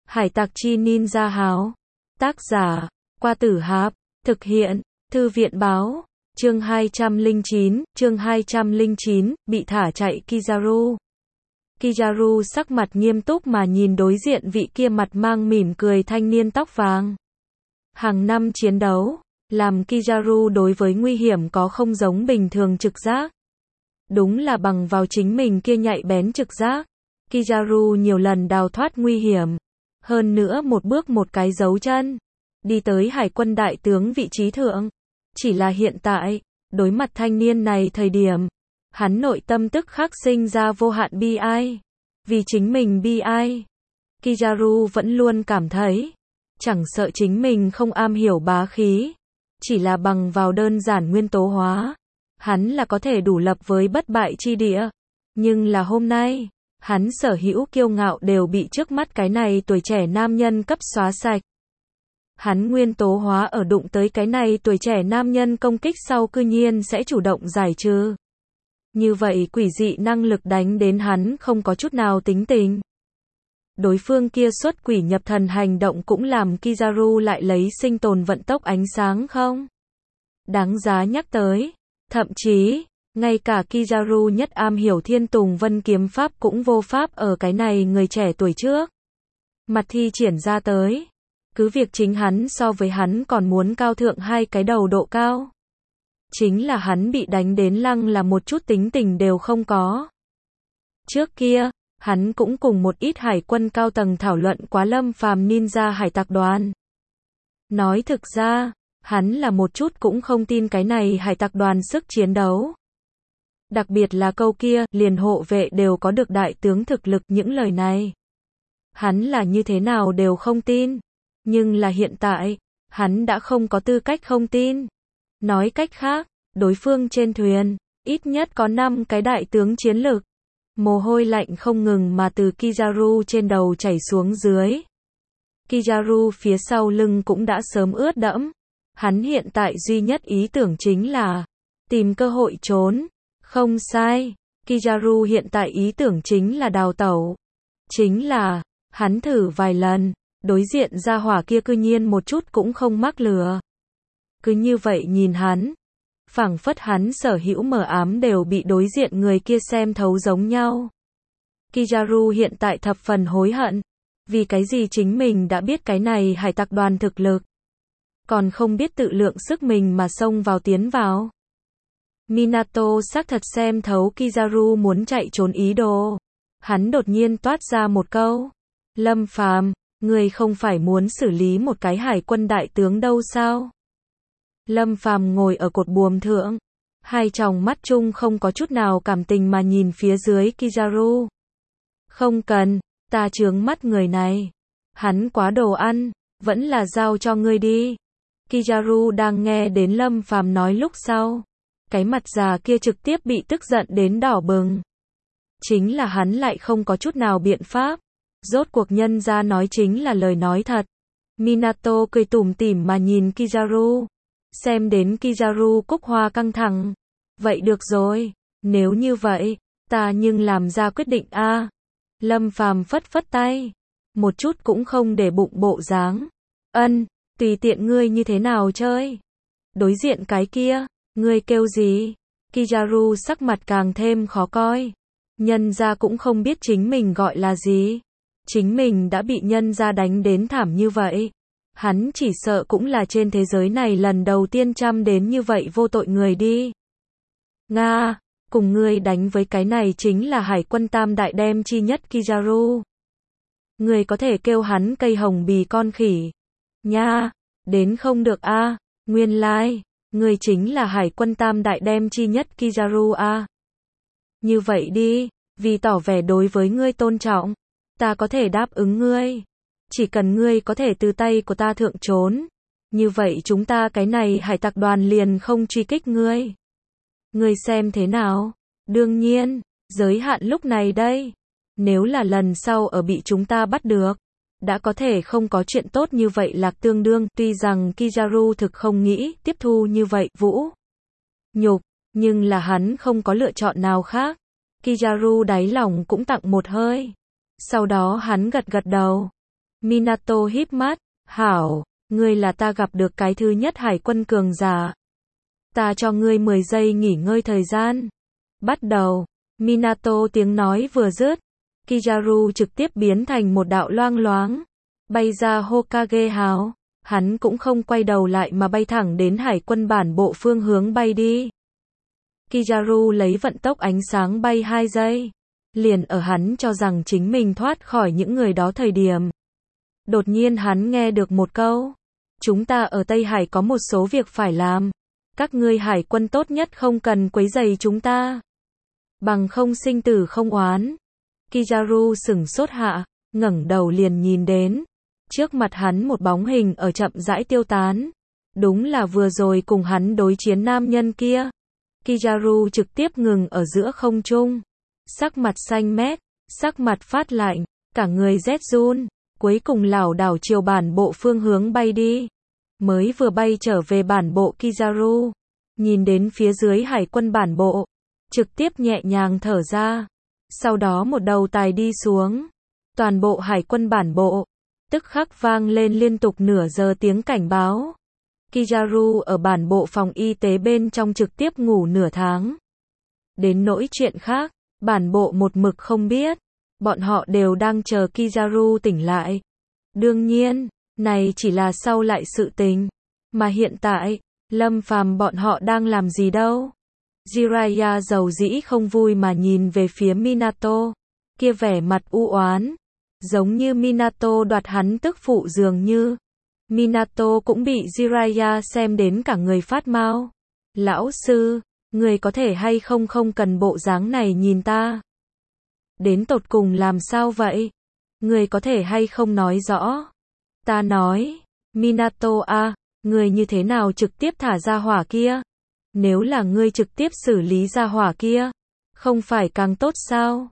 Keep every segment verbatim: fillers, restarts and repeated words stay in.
Hải tặc chi ninja háo. Tác giả, Qua Tử Hạp. Thực hiện, Thư viện báo. Chương hai trăm lẻ chín, chương hai trăm lẻ chín, bị thả chạy Kizaru. Kizaru sắc mặt nghiêm túc mà nhìn đối diện vị kia mặt mang mỉm cười thanh niên tóc vàng. Hàng năm chiến đấu, làm Kizaru đối với nguy hiểm có không giống bình thường trực giác. Đúng là bằng vào chính mình kia nhạy bén trực giác, Kizaru nhiều lần đào thoát nguy hiểm. Hơn nữa một bước một cái dấu chân, đi tới hải quân đại tướng vị trí thượng. Chỉ là hiện tại, đối mặt thanh niên này thời điểm, hắn nội tâm tức khắc sinh ra vô hạn bi ai. Vì chính mình bi ai. Kizaru vẫn luôn cảm thấy, chẳng sợ chính mình không am hiểu bá khí, chỉ là bằng vào đơn giản nguyên tố hóa, hắn là có thể đủ lập với bất bại chi địa. Nhưng là hôm nay, hắn sở hữu kiêu ngạo đều bị trước mắt cái này tuổi trẻ nam nhân cấp xóa sạch. Hắn nguyên tố hóa ở đụng tới cái này tuổi trẻ nam nhân công kích sau cư nhiên sẽ chủ động giải trừ. Như vậy quỷ dị năng lực đánh đến hắn không có chút nào tính tình. Đối phương kia xuất quỷ nhập thần hành động cũng làm Kizaru lại lấy sinh tồn vận tốc ánh sáng không đáng giá nhắc tới. Thậm chí, ngay cả Kizaru nhất am hiểu thiên tùng vân kiếm pháp cũng vô pháp ở cái này người trẻ tuổi trước mặt thi triển ra tới. Cứ việc chính hắn so với hắn còn muốn cao thượng hai cái đầu độ cao. Chính là hắn bị đánh đến lăng là một chút tính tình đều không có. Trước kia, hắn cũng cùng một ít hải quân cao tầng thảo luận quá Lâm Phàm ninja hải tặc đoàn. Nói thực ra, hắn là một chút cũng không tin cái này hải tặc đoàn sức chiến đấu. Đặc biệt là câu kia, liền hộ vệ đều có được đại tướng thực lực, những lời này. Hắn là như thế nào đều không tin. Nhưng là hiện tại, hắn đã không có tư cách không tin. Nói cách khác, đối phương trên thuyền, ít nhất có năm cái đại tướng chiến lực. Mồ hôi lạnh không ngừng mà từ Kizaru trên đầu chảy xuống dưới. Kizaru phía sau lưng cũng đã sớm ướt đẫm. Hắn hiện tại duy nhất ý tưởng chính là tìm cơ hội trốn. Không sai, Kizaru hiện tại ý tưởng chính là đào tẩu. Chính là, hắn thử vài lần, đối diện ra hỏa kia cư nhiên một chút cũng không mắc lừa. Cứ như vậy nhìn hắn, phảng phất hắn sở hữu mờ ám đều bị đối diện người kia xem thấu giống nhau. Kizaru hiện tại thập phần hối hận, vì cái gì chính mình đã biết cái này hải tặc đoàn thực lực, còn không biết tự lượng sức mình mà xông vào tiến vào. Minato xác thật xem thấu Kizaru muốn chạy trốn ý đồ. Hắn đột nhiên toát ra một câu, Lâm Phàm, ngươi không phải muốn xử lý một cái hải quân đại tướng đâu sao? Lâm Phàm ngồi ở cột buồm thượng, hai tròng mắt chung không có chút nào cảm tình mà nhìn phía dưới Kizaru. Không cần, ta chướng mắt người này. Hắn quá đồ ăn, vẫn là giao cho ngươi đi. Kizaru đang nghe đến Lâm Phàm nói lúc sau, cái mặt già kia trực tiếp bị tức giận đến đỏ bừng. Chính là hắn lại không có chút nào biện pháp. Rốt cuộc nhân ra nói chính là lời nói thật. Minato cười tủm tỉm mà nhìn Kizaru. Xem đến Kizaru cúc hoa căng thẳng. Vậy được rồi, nếu như vậy, ta nhưng làm ra quyết định a. À. Lâm Phàm phất phất tay, một chút cũng không để bụng bộ dáng. Ân, tùy tiện ngươi như thế nào chơi. Đối diện cái kia, ngươi kêu gì? Kizaru sắc mặt càng thêm khó coi. Nhân ra cũng không biết chính mình gọi là gì. Chính mình đã bị nhân ra đánh đến thảm như vậy. Hắn chỉ sợ cũng là trên thế giới này lần đầu tiên chăm đến như vậy vô tội người đi. Nga, cùng ngươi đánh với cái này chính là hải quân tam đại đem chi nhất Kizaru. Ngươi có thể kêu hắn cây hồng bì con khỉ. Nha, đến không được a, à. Nguyên lai, like, ngươi chính là hải quân tam đại đem chi nhất Kizaru a. À. Như vậy đi, vì tỏ vẻ đối với ngươi tôn trọng, ta có thể đáp ứng ngươi. Chỉ cần ngươi có thể từ tay của ta thượng trốn. Như vậy chúng ta cái này hải tặc đoàn liền không truy kích ngươi. Ngươi xem thế nào? Đương nhiên, giới hạn lúc này đây. Nếu là lần sau ở bị chúng ta bắt được, đã có thể không có chuyện tốt như vậy lạc tương đương. Tuy rằng Kizaru thực không nghĩ tiếp thu như vậy vũ nhục, nhưng là hắn không có lựa chọn nào khác. Kizaru đáy lòng cũng tặng một hơi. Sau đó hắn gật gật đầu. Minato híp mắt, hảo, ngươi là ta gặp được cái thứ nhất hải quân cường giả. Ta cho ngươi mười giây nghỉ ngơi thời gian. Bắt đầu, Minato tiếng nói vừa dứt, Kizaru trực tiếp biến thành một đạo loang loáng, bay ra Hokage House. Hắn cũng không quay đầu lại mà bay thẳng đến hải quân bản bộ phương hướng bay đi. Kizaru lấy vận tốc ánh sáng bay hai giây. Liền ở hắn cho rằng chính mình thoát khỏi những người đó thời điểm. Đột nhiên hắn nghe được một câu. Chúng ta ở Tây Hải có một số việc phải làm. Các ngươi hải quân tốt nhất không cần quấy rầy chúng ta. Bằng không sinh tử không oán. Kizaru sửng sốt hạ, ngẩng đầu liền nhìn đến. Trước mặt hắn một bóng hình ở chậm rãi tiêu tán. Đúng là vừa rồi cùng hắn đối chiến nam nhân kia. Kizaru trực tiếp ngừng ở giữa không trung. Sắc mặt xanh mét, sắc mặt phát lạnh, cả người rét run, cuối cùng lảo đảo chiều bản bộ phương hướng bay đi. Mới vừa bay trở về bản bộ Kizaru, nhìn đến phía dưới hải quân bản bộ, trực tiếp nhẹ nhàng thở ra. Sau đó một đầu tài đi xuống. Toàn bộ hải quân bản bộ, tức khắc vang lên liên tục nửa giờ tiếng cảnh báo. Kizaru ở bản bộ phòng y tế bên trong trực tiếp ngủ nửa tháng. Đến nỗi chuyện khác, bản bộ một mực không biết. Bọn họ đều đang chờ Kizaru tỉnh lại. Đương nhiên, này chỉ là sau lại sự tình. Mà hiện tại, Lâm Phàm bọn họ đang làm gì đâu? Jiraiya giàu dĩ không vui mà nhìn về phía Minato. Kia vẻ mặt u oán. Giống như Minato đoạt hắn tức phụ dường như. Minato cũng bị Jiraiya xem đến cả người phát mau. Lão sư, người có thể hay không không cần bộ dáng này nhìn ta. Đến tột cùng làm sao vậy? Người có thể hay không nói rõ? Ta nói, Minato a, người như thế nào trực tiếp thả ra hỏa kia? Nếu là ngươi trực tiếp xử lý ra hỏa kia, không phải càng tốt sao?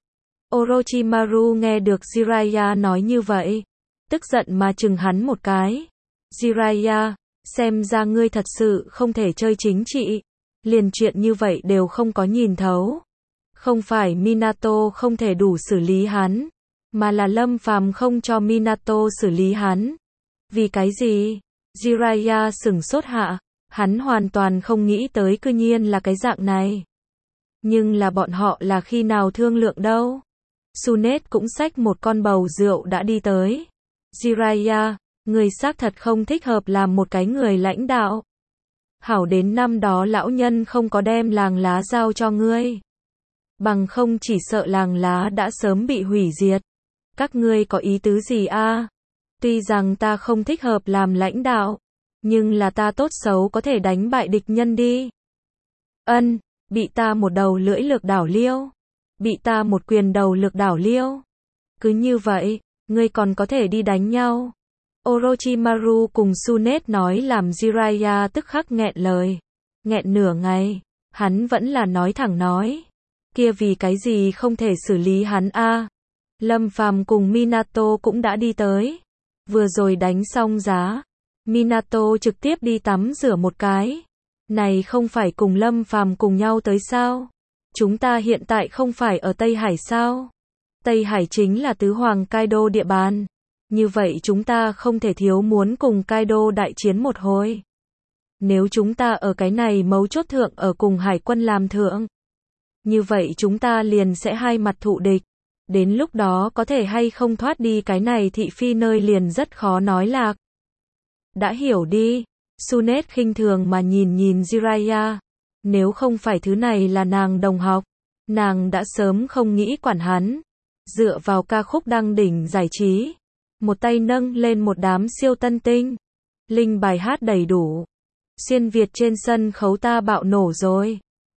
Orochimaru nghe được Jiraiya nói như vậy, tức giận mà chừng hắn một cái. Jiraiya, xem ra ngươi thật sự không thể chơi chính trị, liền chuyện như vậy đều không có nhìn thấu. Không phải Minato không thể đủ xử lý hắn, mà là Lâm Phàm không cho Minato xử lý hắn. Vì cái gì? Jiraiya sửng sốt hạ, hắn hoàn toàn không nghĩ tới cư nhiên là cái dạng này. Nhưng là bọn họ là khi nào thương lượng đâu? Sunet cũng xách một con bầu rượu đã đi tới. Jiraiya, người xác thật không thích hợp làm một cái người lãnh đạo. Hảo đến năm đó lão nhân không có đem làng lá giao cho ngươi. Bằng không chỉ sợ làng lá đã sớm bị hủy diệt. Các ngươi có ý tứ gì a? Tuy rằng ta không thích hợp làm lãnh đạo, nhưng là ta tốt xấu có thể đánh bại địch nhân đi. Ân, bị ta một đầu lưỡi lược đảo liêu. Bị ta một quyền đầu lược đảo liêu. Cứ như vậy, ngươi còn có thể đi đánh nhau. Orochimaru cùng Sunet nói làm Jiraiya tức khắc nghẹn lời. Nghẹn nửa ngày, hắn vẫn là nói thẳng nói. Kia vì cái gì không thể xử lý hắn a? Lâm Phàm cùng Minato cũng đã đi tới. Vừa rồi đánh xong giá, Minato trực tiếp đi tắm rửa một cái. Này không phải cùng Lâm Phàm cùng nhau tới sao? Chúng ta hiện tại không phải ở Tây Hải sao? Tây Hải chính là tứ hoàng Kaido địa bàn. Như vậy chúng ta không thể thiếu muốn cùng Kaido đại chiến một hồi. Nếu chúng ta ở cái này mấu chốt thượng ở cùng hải quân làm thượng, như vậy chúng ta liền sẽ hai mặt thụ địch. Đến lúc đó có thể hay không thoát đi cái này thị phi nơi liền rất khó nói lạc. Đã hiểu đi. Sunet khinh thường mà nhìn nhìn Jiraiya. Nếu không phải thứ này là nàng đồng học, nàng đã sớm không nghĩ quản hắn. Dựa vào ca khúc đăng đỉnh giải trí, một tay nâng lên một đám siêu tân tinh. Linh bài hát đầy đủ. Xuyên Việt trên sân khấu ta bạo nổ rồi.